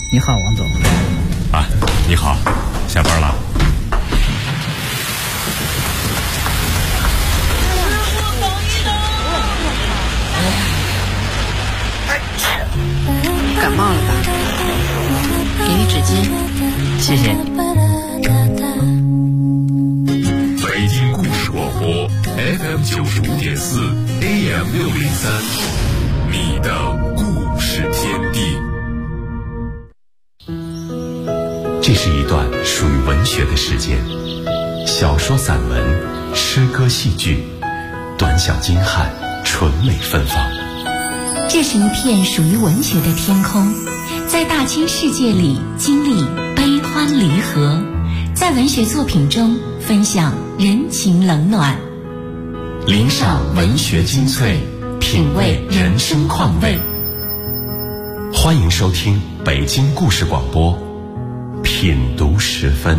你好，王总。 啊，你好，下班了。 感冒了吧？给你纸巾。 谢谢。 北京故事广播 FM 95.4 AM 603，你的故事天地。这是一段属于文学的时间，小说、散文、诗歌、戏剧，短小精悍，纯美芬芳。 这是一片属于文学的天空，在大千世界里经历悲欢离合，在文学作品中分享人情冷暖， 领赏文学精粹，品味人生况味。欢迎收听北京故事广播品读时分。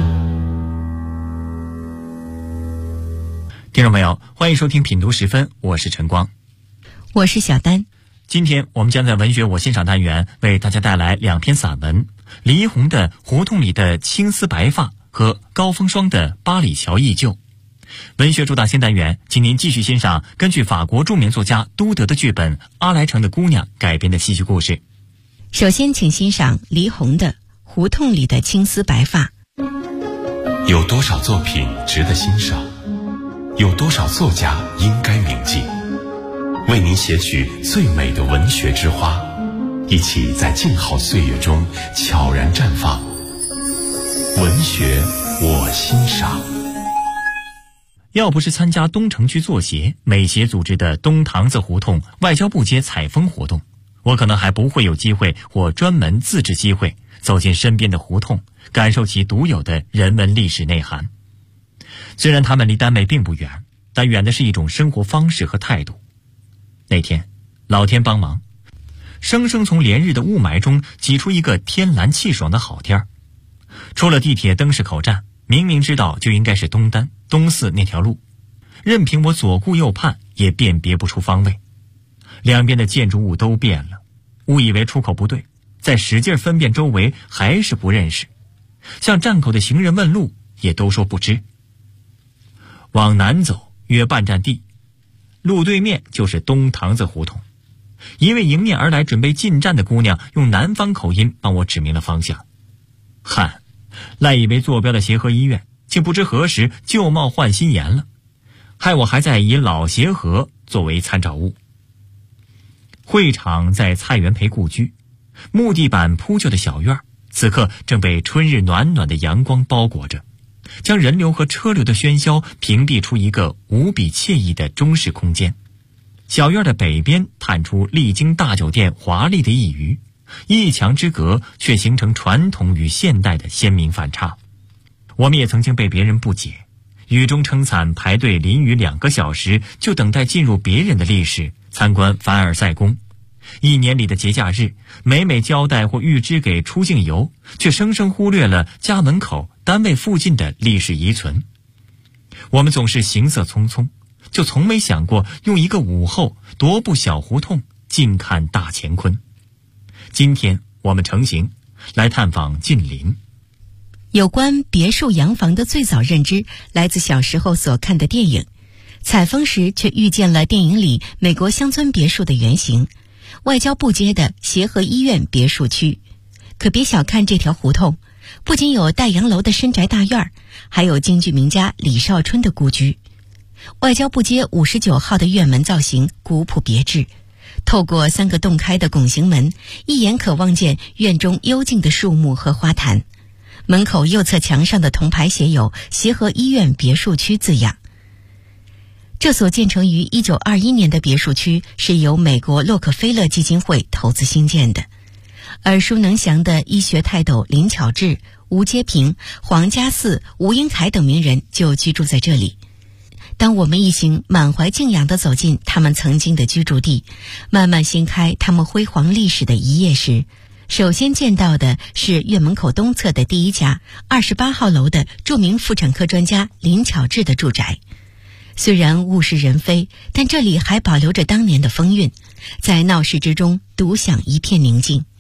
听众朋友，欢迎收听品读时分，我是陈光， 我是小丹。 今天我们将在文学我欣赏单元为大家带来2篇散文，李一红的《胡同里的青丝白发》和高风霜的《八里桥忆旧》。文学主打新单元，请您继续欣赏根据法国著名作家都德的剧本《阿莱城的姑娘》改编的戏剧故事。 首先请欣赏黎红的《胡同里的青丝白发》。 有多少作品值得欣赏？有多少作家应该铭记？为您写取最美的文学之花，一起在静好岁月中悄然绽放。文学我欣赏。 要不是参加东城区作协、美协组织的东堂子胡同外交部街采风活动，我可能还不会有机会或专门自制机会走进身边的胡同，感受其独有的人文历史内涵。虽然他们离单位并不远，但远的是一种生活方式和态度。那天老天帮忙，生生从连日的雾霾中挤出一个天蓝气爽的好天儿。出了地铁灯市口站，明明知道就应该是东单、东四那条路，任凭我左顾右盼也辨别不出方位。两边的建筑物都变了，误以为出口不对，再使劲分辨周围还是不认识，向站口的行人问路也都说不知。往南走约半站地，路对面就是东堂子胡同。一位迎面而来准备进站的姑娘用南方口音帮我指明了方向。汗，赖以为坐标的协和医院竟不知何时旧貌换新颜了，害我还在以老协和作为参照物。会场在蔡元培故居，木地板铺就的小院此刻正被春日暖暖的阳光包裹着，将人流和车流的喧嚣屏蔽出一个无比惬意的中式空间。小院的北边探出丽晶大酒店华丽的一隅，一墙之隔却形成传统与现代的鲜明反差。我们也曾经被别人不解，雨中撑伞排队淋雨2个小时，就等待进入别人的历史，参观凡尔赛宫。1年里的节假日，每交代或预支给出境游，却生生忽略了家门口、单位附近的历史遗存。我们总是行色匆匆，就从没想过用一个午后踱步小胡同，近看大乾坤。今天我们成行来探访近邻。 有关别墅洋房的最早认知来自小时候所看的电影，采风时却遇见了电影里美国乡村别墅的原型，外交部街的协和医院别墅区。可别小看这条胡同，不仅有带洋楼的深宅大院，还有京剧名家李少春的故居。外交部街59号的院门造型古朴别致，透过3个洞开的拱形门，一眼可望见院中幽静的树木和花坛。门口右侧墙上的铜牌写有协和医院别墅区字样。这所建成于1921年的别墅区是由美国洛克菲勒基金会投资兴建的。耳熟能详的医学泰斗林巧稚、吴阶平、黄家嗣、吴英凯等名人就居住在这里。当我们一行满怀敬仰地走进他们曾经的居住地，慢慢掀开他们辉煌历史的一页时，首先见到的是院门口东侧的第一家28号楼的著名妇产科专家林巧稚的住宅。虽然物是人非，但这里还保留着当年的风韵，在闹市之中独享一片宁静。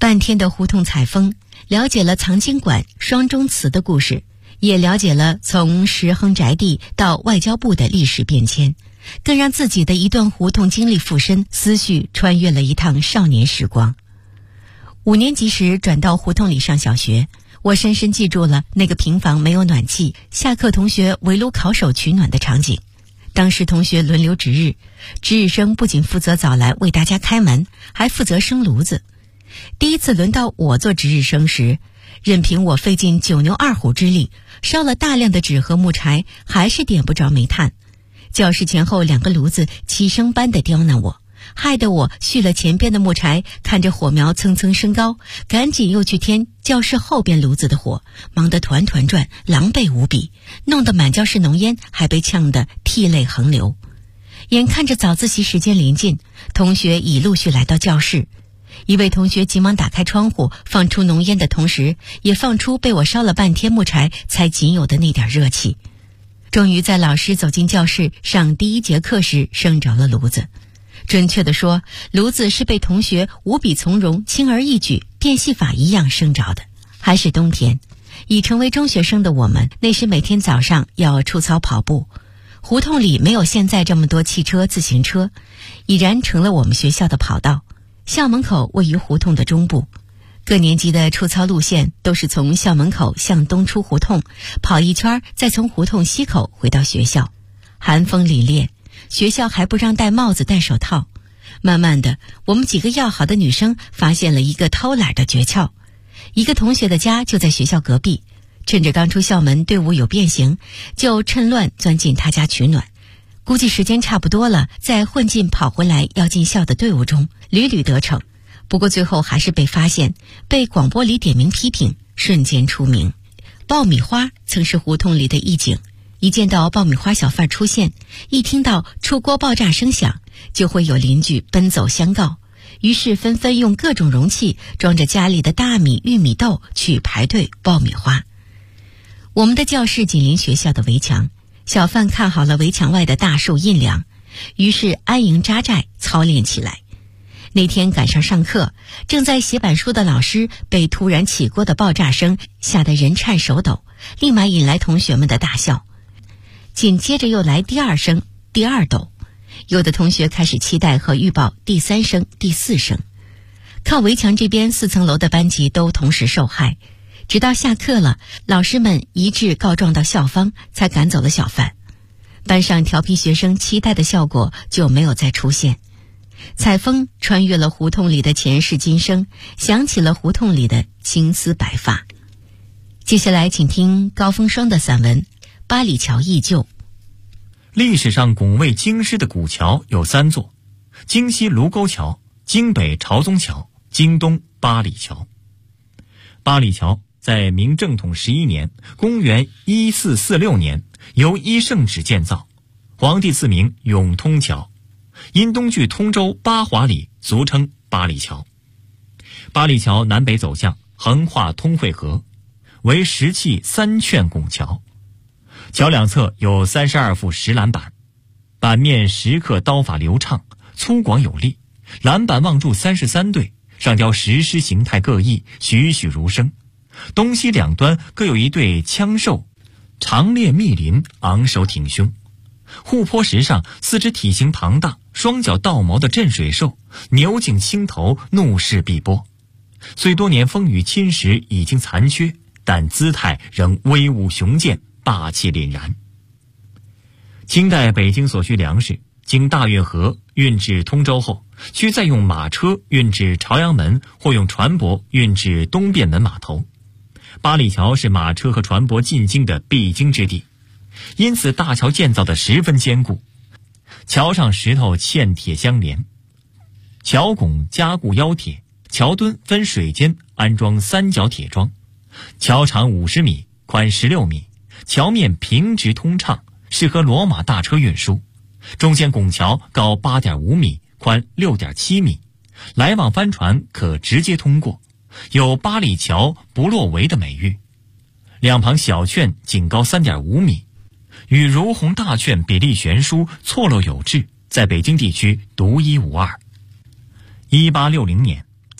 半天的胡同采风，了解了藏经馆、双钟祠的故事，也了解了从石亨宅地到外交部的历史变迁，更让自己的一段胡同经历附身，思绪穿越了一趟少年时光。5年级时转到胡同里上小学，我深深记住了那个平房没有暖气，下课同学围炉烤手取暖的场景。当时同学轮流值日，值日生不仅负责早来为大家开门，还负责生炉子。第一次轮到我做值日生时，任凭我费尽9牛2虎之力，烧了大量的纸和木柴，还是点不着煤炭。教室前后2个炉子齐声般地刁难我，害得我续了前边的木柴，看着火苗蹭蹭升高，赶紧又去添教室后边炉子的火，忙得团团转，狼狈无比，弄得满教室浓烟，还被呛得涕泪横流。眼看着早自习时间临近，同学已陆续来到教室，一位同学急忙打开窗户，放出浓烟的同时，也放出被我烧了半天木柴才仅有的那点热气。终于在老师走进教室上第1节课时生着了炉子。准确地说，炉子是被同学无比从容、轻而易举，变戏法一样生着的。还是冬天，已成为中学生的我们，那时每天早上要出操跑步。胡同里没有现在这么多汽车、自行车，已然成了我们学校的跑道。校门口位于胡同的中部，各年级的出操路线都是从校门口向东出胡同，跑一圈，再从胡同西口回到学校。寒风凛冽，学校还不让戴帽子戴手套。慢慢的，我们几个要好的女生发现了一个偷懒的诀窍。一个同学的家就在学校隔壁，趁着刚出校门队伍有变形，就趁乱钻进他家取暖。估计时间差不多了，再混进跑回来要进校的队伍中，屡屡得逞。不过最后还是被发现，被广播里点名批评，瞬间出名。爆米花曾是胡同里的一景，一见到爆米花小贩出现，一听到出锅爆炸声响，就会有邻居奔走相告，于是纷纷用各种容器装着家里的大米、玉米豆去排队爆米花。我们的教室紧邻学校的围墙，小贩看好了围墙外的大树阴凉，于是安营扎寨操练起来。那天赶上上课，正在写板书的老师被突然起锅的爆炸声吓得人颤手抖，立马引来同学们的大笑。紧接着又来第2声、第2抖，有的同学开始期待和预报第3声、第4声。靠围墙这边4层楼的班级都同时受害，直到下课了，老师们一致告状到校方，才赶走了小贩。班上调皮学生期待的效果就没有再出现。采风穿越了胡同里的前世今生，想起了胡同里的青丝白发。接下来请听高风霜的散文《八里桥忆旧》。 历史上拱卫京师的古桥有3座：京西卢沟桥、京北朝宗桥、京东八里桥。八里桥在明正统11年，公元1446年，由伊圣旨建造，皇帝赐名永通桥，因东距通州八华里，俗称八里桥。八里桥南北走向，横跨通惠河，为石砌3券拱桥。桥两侧有32副石栏板，板面石刻刀法流畅，粗犷有力，栏板望柱33对，上雕石狮形态各异，栩栩如生。东西两端各有一对枪兽，长列密林，昂首挺胸。护坡石上4只体型庞大、双脚倒毛的镇水兽，牛颈青头，怒视碧波。虽多年风雨侵蚀已经残缺，但姿态仍威武雄健，霸气凛然。清代北京所需粮食经大运河运至通州后，需再用马车运至朝阳门，或用船舶运至东便门码头。八里桥是马车和船舶进京的必经之地，因此大桥建造得十分坚固。桥上石头嵌铁相连，桥拱加固腰铁，桥墩分水间安装3角铁桩。桥长50米，宽16米，桥面平直通畅，适合骡马大车运输。中间拱桥高8.5米，宽6.7米，来往帆船可直接通过，有八里桥不落围的美誉。两旁小券仅高3.5米，与如虹大券比例悬殊，错落有致，在北京地区独一无二。1860年，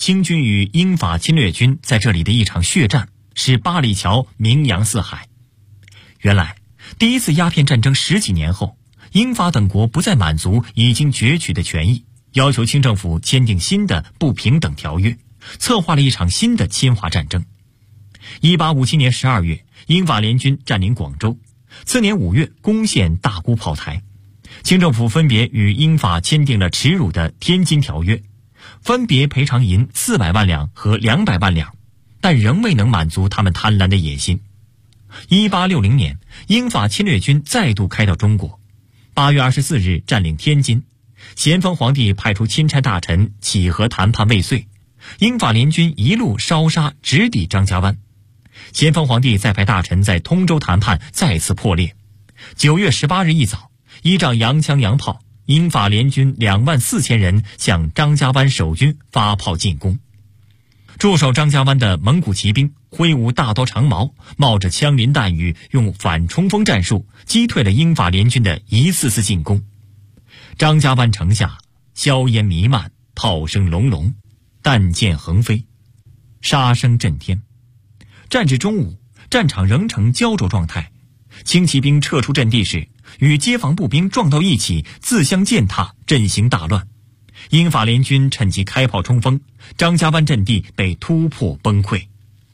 清军与英法侵略军在这里的一场血战，使八里桥名扬四海。原来，第一次鸦片战争10几年后，英法等国不再满足已经攫取的权益，要求清政府签订新的不平等条约，策划了一场新的侵华战争。1857年12月，英法联军占领广州，次年5月攻陷大沽炮台。清政府分别与英法签订了耻辱的天津条约，分别赔偿银400万两和200万两，但仍未能满足他们贪婪的野心。1860年，英法侵略军再度开到中国，8月24日占领天津。咸丰皇帝派出钦差大臣起和谈判未遂，英法联军一路烧杀直抵张家湾。咸丰皇帝再派大臣在通州谈判再次破裂。9月18日一早，依仗洋枪洋炮，英法联军24000人向张家湾守军发炮进攻。驻守张家湾的蒙古骑兵挥舞大刀长矛，冒着枪林弹雨，用反冲锋战术击退了英法联军的一次次进攻。张家湾城下硝烟弥漫，炮声隆隆，弹箭横飞，杀声震天。战至中午，战场仍呈焦灼状态。轻骑兵撤出阵地时，与街坊步兵撞到一起，自相践踏，阵型大乱。英法联军趁机开炮冲锋，张家湾阵地被突破崩溃。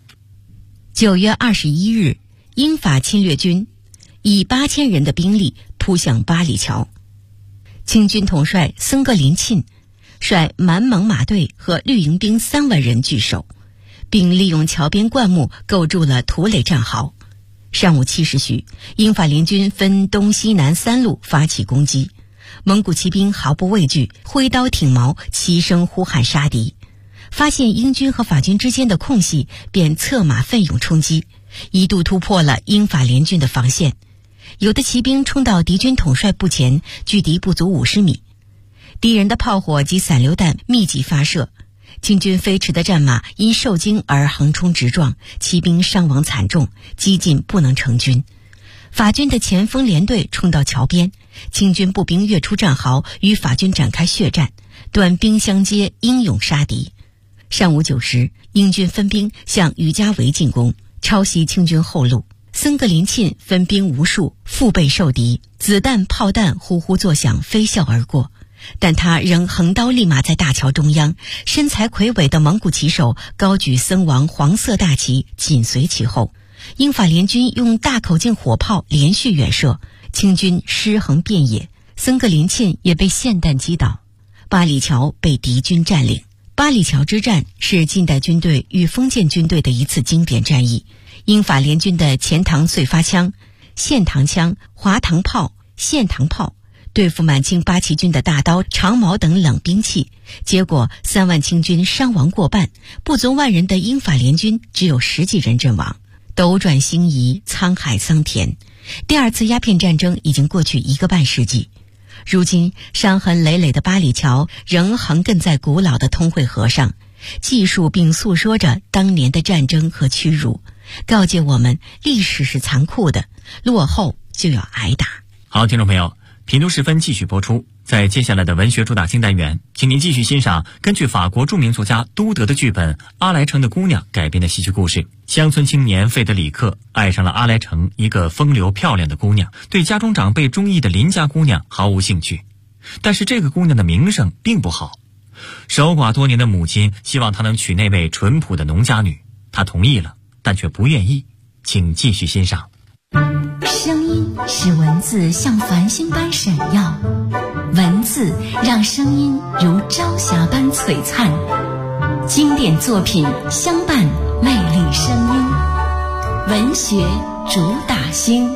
9月21日，英法侵略军以8000人的兵力扑向八里桥。清军统帅僧格林沁率满蒙马队和绿营兵3万人据守，并利用桥边灌木构筑了土垒战壕。上午7时许，英法联军分东西南3路发起攻击，蒙古骑兵毫不畏惧，挥刀挺矛，齐声呼喊杀敌。发现英军和法军之间的空隙，便策马奋勇冲击，一度突破了英法联军的防线。有的骑兵冲到敌军统帅部前，距敌不足50米。敌人的炮火及散流弹密集发射，清军飞驰的战马因受惊而横冲直撞，骑兵伤亡惨重，几近不能成军。法军的前锋连队冲到桥边，清军步兵跃出战壕，与法军展开血战，短兵相接，英勇杀敌。上午9时，英军分兵向于家围进攻，抄袭清军后路。僧格林沁分兵无数，腹背受敌，子弹炮弹呼呼作响，飞啸而过。但他仍横刀立马在大桥中央，身材魁伟的蒙古骑手高举僧王黄色大旗紧随其后。英法联军用大口径火炮连续远射，清军尸横遍野，僧格林沁也被霰弹击倒。八里桥被敌军占领。八里桥之战是近代军队与封建军队的一次经典战役。英法联军的前膛碎发枪、线膛枪、滑膛炮、线膛炮对付满清八旗军的大刀、长矛等冷兵器，结果3万清军伤亡过半，不足万人的英法联军只有10几人阵亡。斗转星移，沧海桑田。第二次鸦片战争已经过去1个半世纪，如今伤痕累累的八里桥仍横亘在古老的通惠河上，记述并诉说着当年的战争和屈辱，告诫我们历史是残酷的，落后就要挨打。 好，听众朋友，品读时分继续播出。在接下来的文学主打新单元，请您继续欣赏根据法国著名作家都德的剧本《阿莱城的姑娘》改编的戏剧故事。乡村青年费德里克爱上了阿莱城一个风流漂亮的姑娘，对家中长辈中意的邻家姑娘毫无兴趣。但是这个姑娘的名声并不好，守寡多年的母亲希望她能娶那位淳朴的农家女，她同意了，但却不愿意。请继续欣赏。 声音使文字像繁星般闪耀，文字让声音如朝霞般璀璨。经典作品相伴，魅力声音，文学主打星。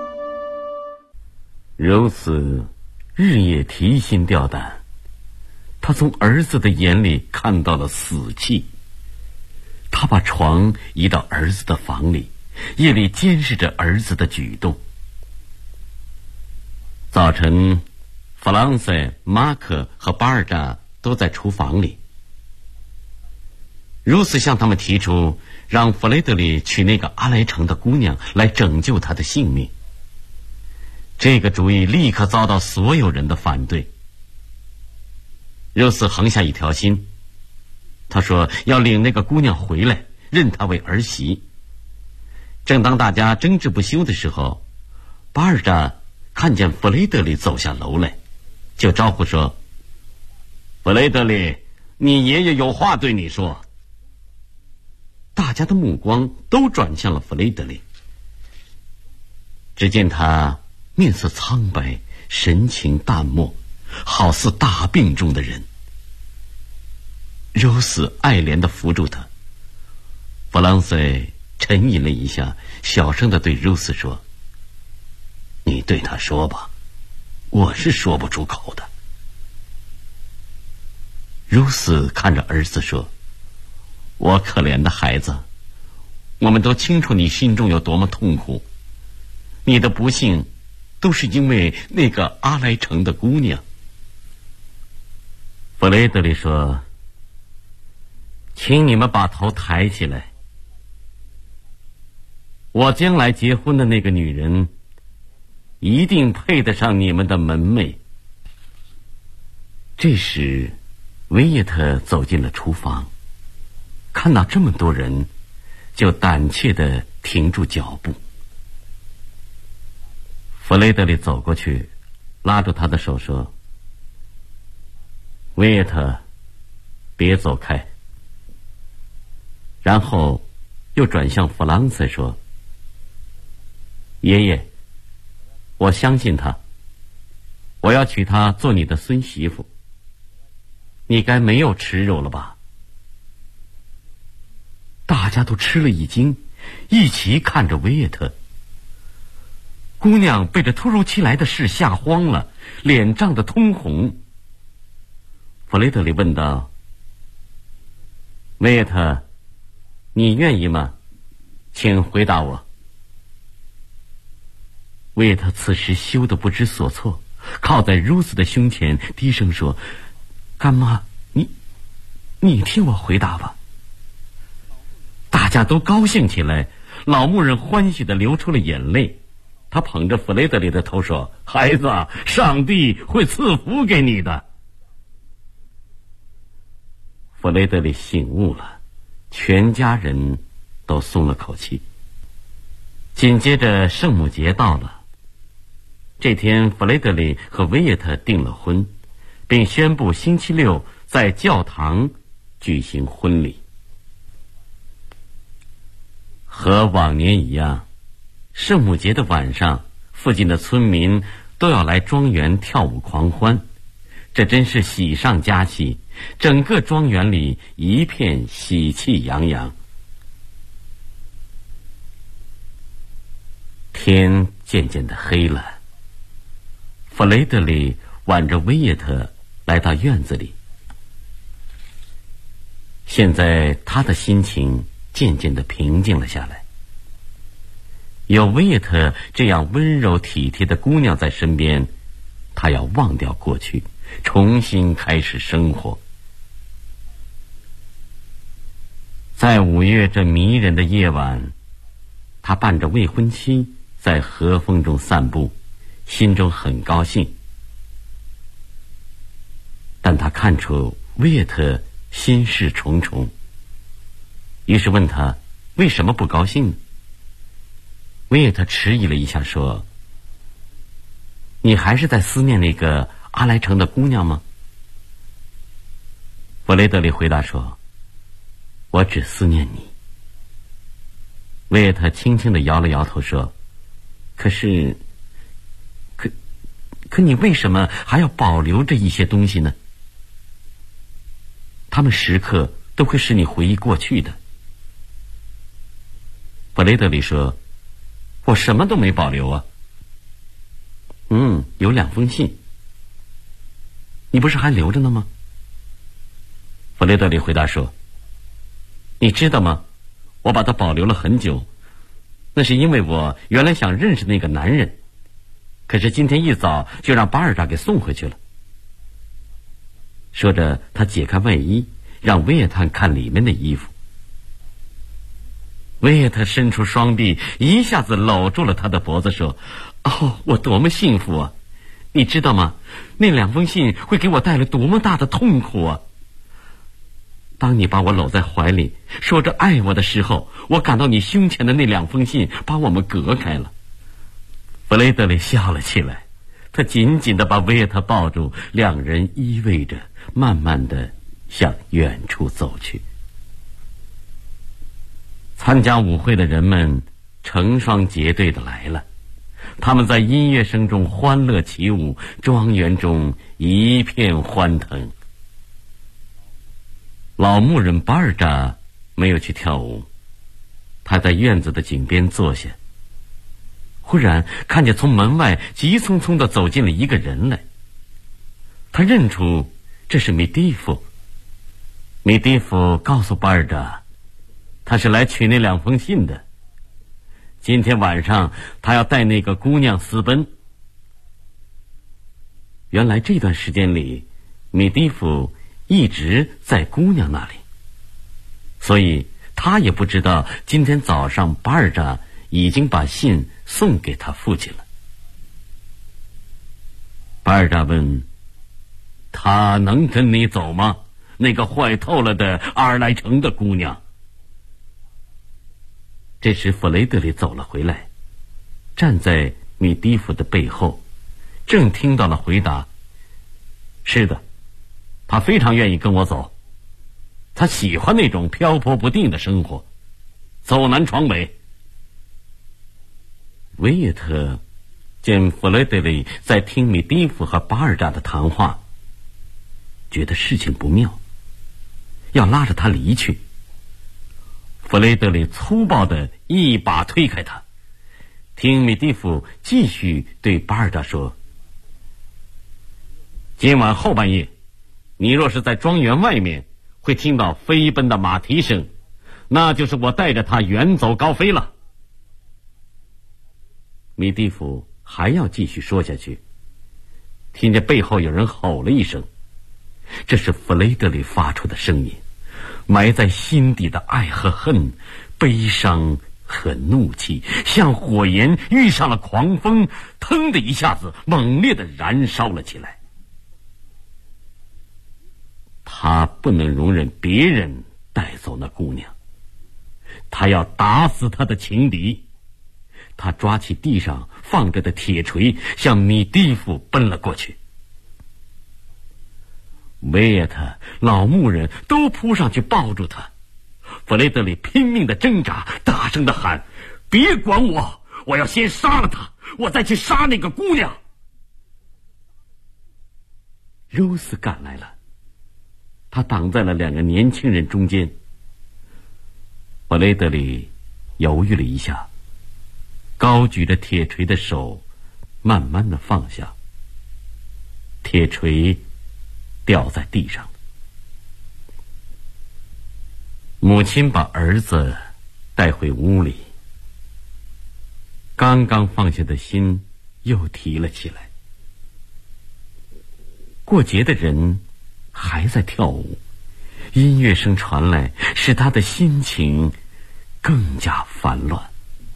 如此日夜提心吊胆，他从儿子的眼里看到了死气。他把床移到儿子的房里，夜里监视着儿子的举动。早晨，弗朗塞、马克和巴尔扎都在厨房里。如此向他们提出让弗雷德里娶那个阿莱城的姑娘来拯救他的性命。这个主意立刻遭到所有人的反对。如此横下一条心， 他说要领那个姑娘回来，认她为儿媳。正当大家争执不休的时候，巴尔扎看见弗雷德里走下楼来，就招呼说：“弗雷德里，你爷爷有话对你说。”大家的目光都转向了弗雷德里。只见他面色苍白，神情淡漠，好似大病中的人。柔丝爱怜地扶住他。弗朗塞沉吟了一下，小声地对柔丝说：“你对他说吧，我是说不出口的。”柔丝看着儿子说：“我可怜的孩子，我们都清楚你心中有多么痛苦。你的不幸都是因为那个阿莱城的姑娘。”弗雷德里说：“请你们把头抬起来。我将来结婚的那个女人一定配得上你们的门楣。”这时维耶特走进了厨房，看到这么多人，就胆怯地停住脚步。弗雷德里走过去，拉住他的手说：“维耶特，别走开。”然后又转向弗朗塞说：“爷爷，我相信他，我要娶她做你的孙媳妇，你该没有耻辱了吧？”大家都吃了一惊，一起看着维耶特。姑娘被这突如其来的事吓慌了，脸涨得通红。弗雷德里问道：“维耶特，你愿意吗？请回答我。”维耶特此时羞得不知所措，靠在茹丝的胸前，低声说：“干妈，你听我回答吧。”大家都高兴起来，老牧人欢喜地流出了眼泪。他捧着弗雷德里的头说：“孩子，上帝会赐福给你的。”弗雷德里醒悟了，全家人都松了口气。紧接着圣母节到了，这天弗雷德里和维耶特订了婚，并宣布星期六在教堂举行婚礼。和往年一样，圣母节的晚上，附近的村民都要来庄园跳舞狂欢，这真是喜上加喜，整个庄园里一片喜气洋洋。天渐渐的黑了，弗雷德里挽着维耶特来到院子里。现在他的心情渐渐的平静了下来。有维耶特这样温柔体贴的姑娘在身边，他要忘掉过去，重新开始生活。在5月这迷人的夜晚，他伴着未婚妻在和风中散步，心中很高兴。但他看出维耶特心事重重，于是问他为什么不高兴呢？维耶特迟疑了一下说：“你还是在思念那个阿莱城的姑娘吗？”弗雷德里回答说：“我只思念你。”维耶特轻轻地摇了摇头说：“可你为什么还要保留着一些东西呢？他们时刻都会使你回忆过去的。”弗雷德里说：“我什么都没保留啊。”“有2封信，你不是还留着呢吗？”弗雷德里回答说：“你知道吗？我把它保留了很久，那是因为我原来想认识那个男人，可是今天一早就让巴尔扎给送回去了。”说着，他解开外衣，让维耶特看里面的衣服。维耶特伸出双臂，一下子搂住了他的脖子，说：“哦，我多么幸福啊！你知道吗？那2封信会给我带来多么大的痛苦啊！” 当你把我搂在怀里，说着爱我的时候，我感到你胸前的那2封信把我们隔开了。弗雷德里笑了起来，他紧紧地把维也特抱住，2人依偎着，慢慢地向远处走去。参加舞会的人们成双结对地来了，他们在音乐声中欢乐起舞，庄园中一片欢腾。老牧人巴尔扎没有去跳舞，他在院子的井边坐下，忽然看见从门外急匆匆地走进了一个人来。他认出这是米蒂夫。米蒂夫告诉巴尔扎，他是来取那2封信的。今天晚上他要带那个姑娘私奔。原来这段时间里，米蒂夫一直在姑娘那里，所以他也不知道今天早上巴尔扎已经把信送给他父亲了。巴尔扎问，他能跟你走吗？那个坏透了的阿尔莱城的姑娘。这时弗雷德里走了回来，站在米蒂夫的背后，正听到了回答，是的，他非常愿意跟我走，他喜欢那种漂泊不定的生活，走南闯北。维也特见弗雷德里在听米蒂夫和巴尔扎的谈话，觉得事情不妙，要拉着他离去。弗雷德里粗暴地一把推开他，听米蒂夫继续对巴尔扎说，今晚后半夜，你若是在庄园外面会听到飞奔的马蹄声，那就是我带着他远走高飞了。米蒂夫还要继续说下去，听见背后有人吼了一声，这是弗雷德里发出的声音，埋在心底的爱和恨，悲伤和怒气，像火焰遇上了狂风，腾的一下子猛烈地燃烧了起来。他不能容忍别人带走那姑娘，他要打死他的情敌。他抓起地上放着的铁锤，向米蒂夫奔了过去。维也特、老牧人都扑上去抱住他。弗雷德里拼命地挣扎，大声地喊，别管我，我要先杀了他，我再去杀那个姑娘。柔斯赶来了，他挡在了2个年轻人中间。弗雷德里犹豫了一下，高举着铁锤的手慢慢地放下，铁锤掉在地上。母亲把儿子带回屋里，刚刚放下的心又提了起来。过节的人还在跳舞，音乐声传来，使他的心情更加烦乱。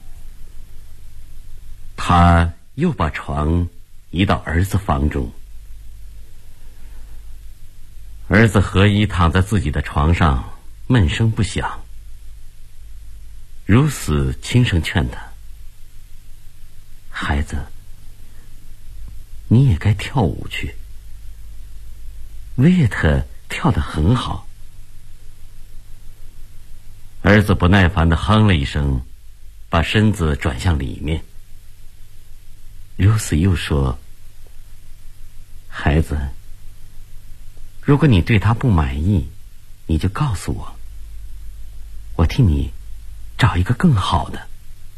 他又把床移到儿子房中，儿子何一躺在自己的床上，闷声不响。如此轻声劝他，孩子，你也该跳舞去。维也特跳得很好。儿子不耐烦地哼了一声，把身子转向里面。如斯又说，孩子，如果你对他不满意，你就告诉我，我替你找一个更好的。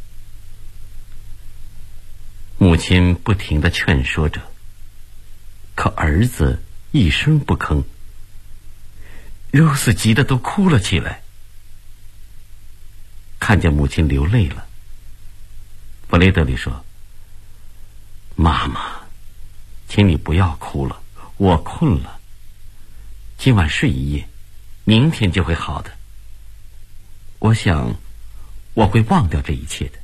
母亲不停地劝说着，可儿子一声不吭。如斯急得都哭了起来。看见母亲流泪了，弗雷德里说，妈妈，请你不要哭了，我困了，今晚睡一夜，明天就会好的。我想我会忘掉这一切的。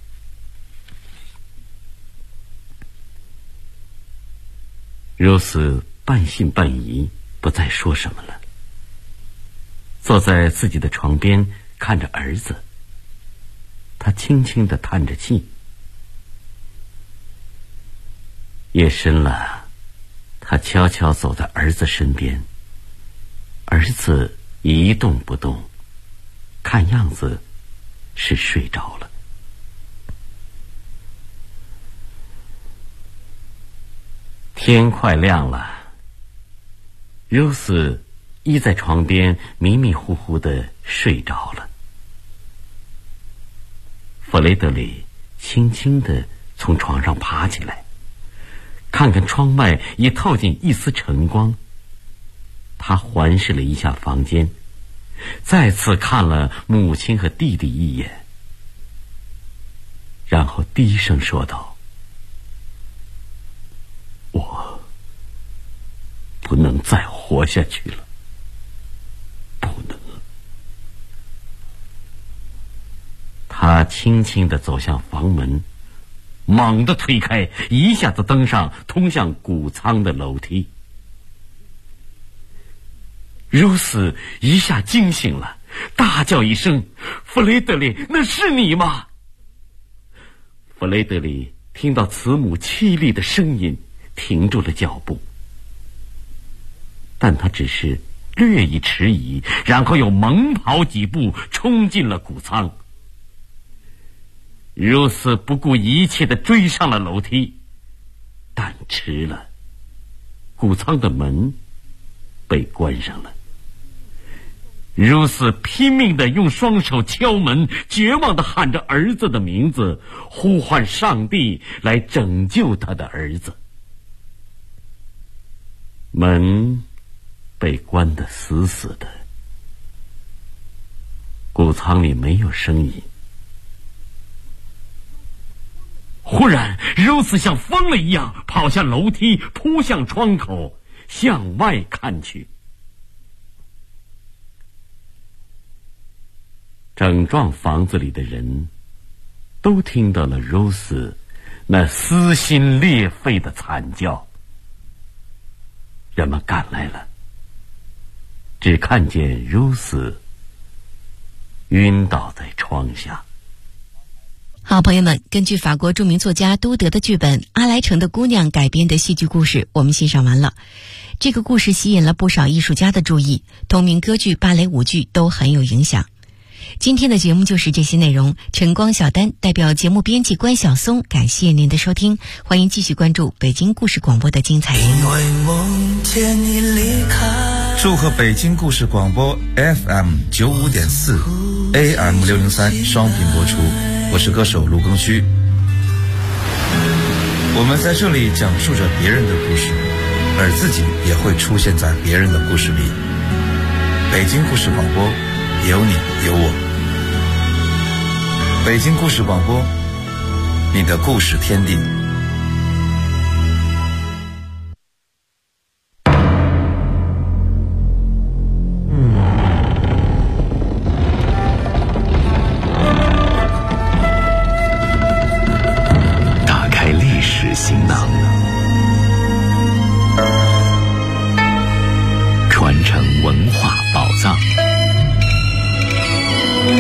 如斯半信半疑，不再说什么了。 坐在自己的床边看着儿子，他轻轻地叹着气。夜深了，他悄悄走在儿子身边，儿子一动不动，看样子是睡着了。天快亮了，柔丝依在床边迷迷糊糊地睡着了。弗雷德里轻轻地从床上爬起来，看看窗外已透进一丝晨光。他环视了一下房间，再次看了母亲和弟弟一眼，然后低声说道：“我不能再活下去了，不能。”他轻轻地走向房门，猛地推开，一下子登上通向谷仓的楼梯。柔丝一下惊醒了，大叫一声：“弗雷德里，那是你吗？”弗雷德里听到慈母凄厉的声音，停住了脚步，但他只是略一迟疑，然后又猛跑几步冲进了谷仓。柔丝不顾一切地追上了楼梯，但迟了，谷仓的门被关上了。柔丝拼命地用双手敲门，绝望地喊着儿子的名字，呼唤上帝来拯救他的儿子。门被关得死死的，谷仓里没有声音。忽然，柔丝像疯了一样跑下楼梯，扑向窗口，向外看去。整幢房子里的人都听到了柔丝那撕心裂肺的惨叫。人们赶来了，只看见柔丝晕倒在窗下。 好，朋友们，根据法国著名作家都德的剧本《阿莱城的姑娘》改编的戏剧故事我们欣赏完了。这个故事吸引了不少艺术家的注意，同名歌剧、芭蕾舞剧都很有影响。今天的节目就是这些内容，晨光小丹代表节目编辑关晓松，感谢您的收听，欢迎继续关注北京故事广播的精彩节目。 因为梦见你离开， 祝贺北京故事广播 FM 95.4 AM 603双频播出，我是歌手卢庚戌。我们在这里讲述着别人的故事，而自己也会出现在别人的故事里。北京故事广播，有你有我。北京故事广播，你的故事天地。